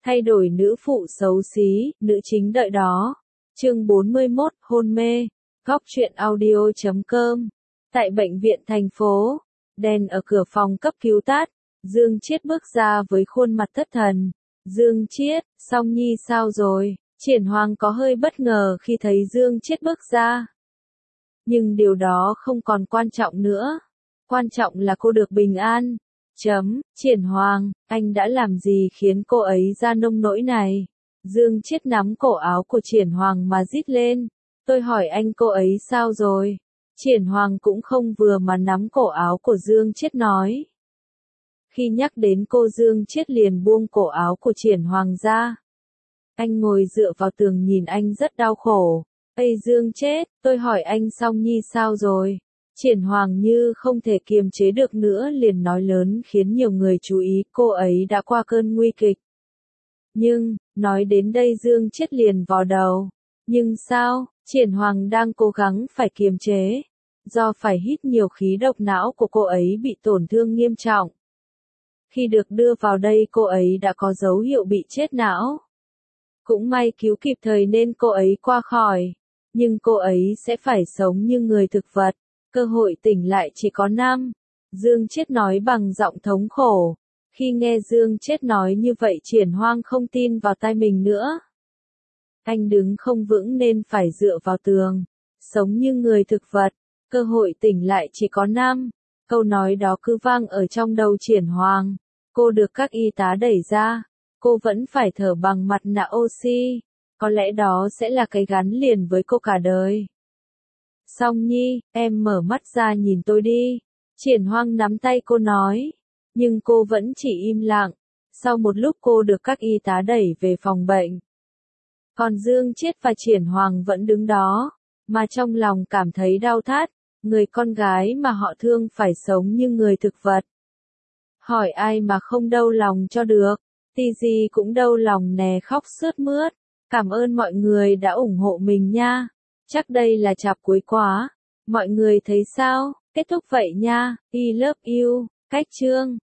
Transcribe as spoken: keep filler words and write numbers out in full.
Thay đổi nữ phụ xấu xí, nữ chính đợi đó. Chương bốn mươi mốt, hôn mê. Góc truyện audio chấm com. Tại bệnh viện thành phố, đèn ở cửa phòng cấp cứu tắt, Dương Chiết bước ra với khuôn mặt thất thần. Dương Chiết, Song Nhi sao rồi? Triển Hoàng có hơi bất ngờ khi thấy Dương Chiết bước ra. Nhưng điều đó không còn quan trọng nữa. Quan trọng là cô được bình an. Chấm, Triển Hoàng, anh đã làm gì khiến cô ấy ra nông nỗi này? Dương Chiết nắm cổ áo của Triển Hoàng mà rít lên. Tôi hỏi anh cô ấy sao rồi? Triển Hoàng cũng không vừa mà nắm cổ áo của Dương Chiết nói. Khi nhắc đến cô, Dương Chiết liền buông cổ áo của Triển Hoàng ra. Anh ngồi dựa vào tường nhìn anh rất đau khổ. Ây Dương Chiết, tôi hỏi anh Song Nhi sao rồi? Triển Hoàng như không thể kiềm chế được nữa liền nói lớn khiến nhiều người chú ý, cô ấy đã qua cơn nguy kịch. Nhưng, nói đến đây Dương Chiết liền vò đầu. Nhưng sao? Triển Hoàng đang cố gắng phải kiềm chế. Do phải hít nhiều khí độc, não của cô ấy bị tổn thương nghiêm trọng. Khi được đưa vào đây cô ấy đã có dấu hiệu bị chết não. Cũng may cứu kịp thời nên cô ấy qua khỏi. Nhưng cô ấy sẽ phải sống như người thực vật. Cơ hội tỉnh lại chỉ có năm. Dương Chiết nói bằng giọng thống khổ. Khi nghe Dương Chiết nói như vậy Triển Hoàng không tin vào tai mình nữa. Anh đứng không vững nên phải dựa vào tường. Sống như người thực vật. Cơ hội tỉnh lại chỉ có năm. Câu nói đó cứ vang ở trong đầu Triển Hoàng. Cô được các y tá đẩy ra. Cô vẫn phải thở bằng mặt nạ oxy. Có lẽ đó sẽ là cái gắn liền với cô cả đời. Song Nhi, em mở mắt ra nhìn tôi đi. Triển Hoàng nắm tay cô nói. Nhưng cô vẫn chỉ im lặng. Sau một lúc cô được các y tá đẩy về phòng bệnh. Còn Dương Chiết và Triển Hoàng vẫn đứng đó. Mà trong lòng cảm thấy đau thắt. Người con gái mà họ thương phải sống như người thực vật. Hỏi ai mà không đau lòng cho được. Tì gì cũng đau lòng nè, khóc sướt mướt. Cảm ơn mọi người đã ủng hộ mình nha. Chắc đây là chap cuối quá. Mọi người thấy sao? Kết thúc vậy nha. I love you. Cách chương.